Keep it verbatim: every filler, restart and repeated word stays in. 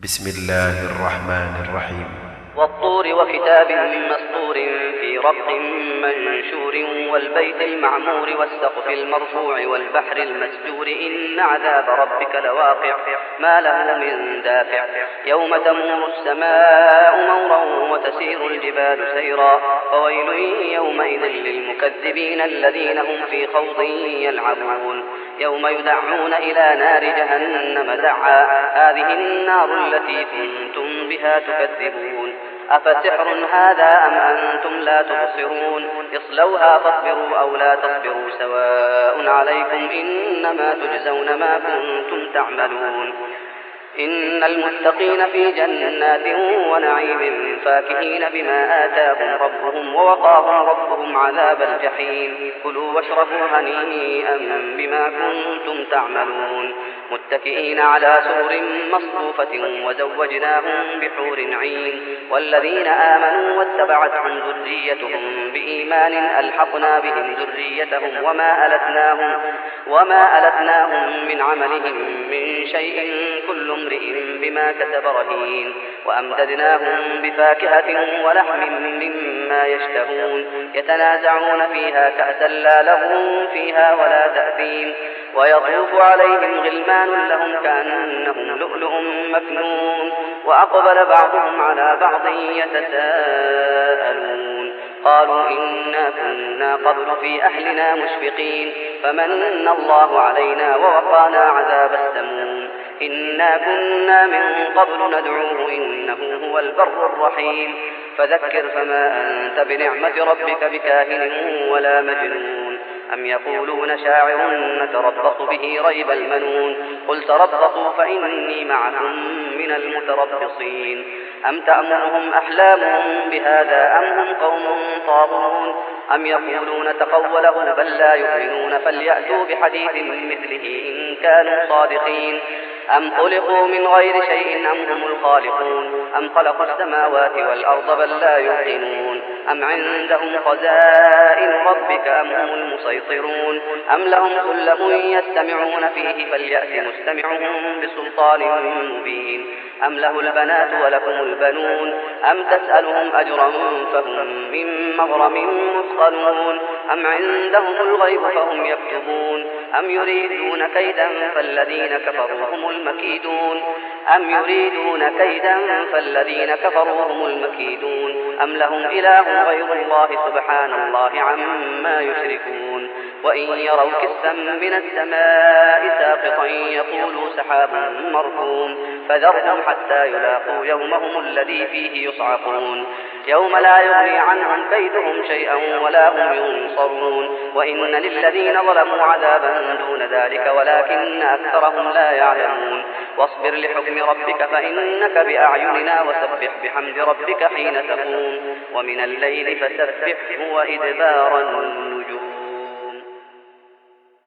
بسم الله الرحمن الرحيم. والطور وكتاب مسطور في رق منشور والبيت المعمور والسقف المرفوع والبحر المسجور إن عذاب ربك لواقع ما له من دافع يوم تمور السماء مورا وتسير الجبال سيرا فويل يومئذ للمكذبين الذين هم في خوض يلعبون يوم يدعون إلى نار جهنم دعا هذه النار التي كنتم بها تكذبون أفسحر هذا أم أنتم لا تبصرون اصلوها فاصبروا أو لا تصبروا سواء عليكم إنما تجزون ما كنتم تعملون إن المتقين في جنات ونعيم فاكهين بما آتاهم ربهم ووقاهم ربهم عذاب الجحيم كلوا واشربوا هنيئا بما كنتم تعملون متكئين على سرر مصفوفة وزوجناهم بحور عين والذين آمنوا واتبعتهم ذريتهم بإيمان ألحقنا بهم ذريتهم وما ألتناهم, وما ألتناهم من عملهم من شيء كل امرئ بما كسب رهين وأمددناهم بفاكهة ولحم مما يشتهون يتنازعون فيها كأسا لا لغو فيها ولا تأثيم ويطوف عليهم غلمان لهم كأنهم لؤلؤ مكنون وأقبل بعضهم على بعض يتساءلون قالوا إنا كنا قبل في أهلنا مشفقين فمن الله علينا ووقانا عذاب السموم إنا كنا من قبل ندعوه إنه هو البر الرحيم فذكر فما أنت بنعمة ربك بكاهن ولا مجنون أم يقولون شاعر نتربص به ريب المنون قل تربصوا فإني معكم من المتربصين أم تأمرهم أحلامهم بهذا أم هم قوم طاغون أم يقولون تقوله بل لا يؤمنون فليأتوا بحديث مثله إن كانوا صادقين أم خلقوا من غير شيء أم هم الخالقون أم خلقوا السماوات والأرض بل لا يوقنون أم عندهم خزائن ربك أم هم المسيطرون أم لهم سلم يستمعون فيه فليأت مستمعهم بسلطان مبين أم له البنات ولكم البنون أم تسألهم أجرا فهم من مغرم مثقلون أم عندهم الغيب فهم يكتبون أم يريدون كيدا فالذين كفروا هم المكيدون أم يريدون كيدا فالذين كفروا هم المكيدون أم لهم إله غير الله سبحان الله عما يشركون وإن يروا كسفا من السماء ساقطا يقولوا سحاب مركوم فذرهم حتى يلاقوا يومهم الذي فيه يصعقون يوم لا يغني عنهم كيدهم شيئا ولا هم ينصرون وإن للذين ظلموا عذابا دون ذلك ولكن أكثرهم لا يعلمون واصبر لحكم ربك فإنك بأعيننا وسبح بحمد ربك حين تقوم ومن الليل فسبحه وإدبار النجوم.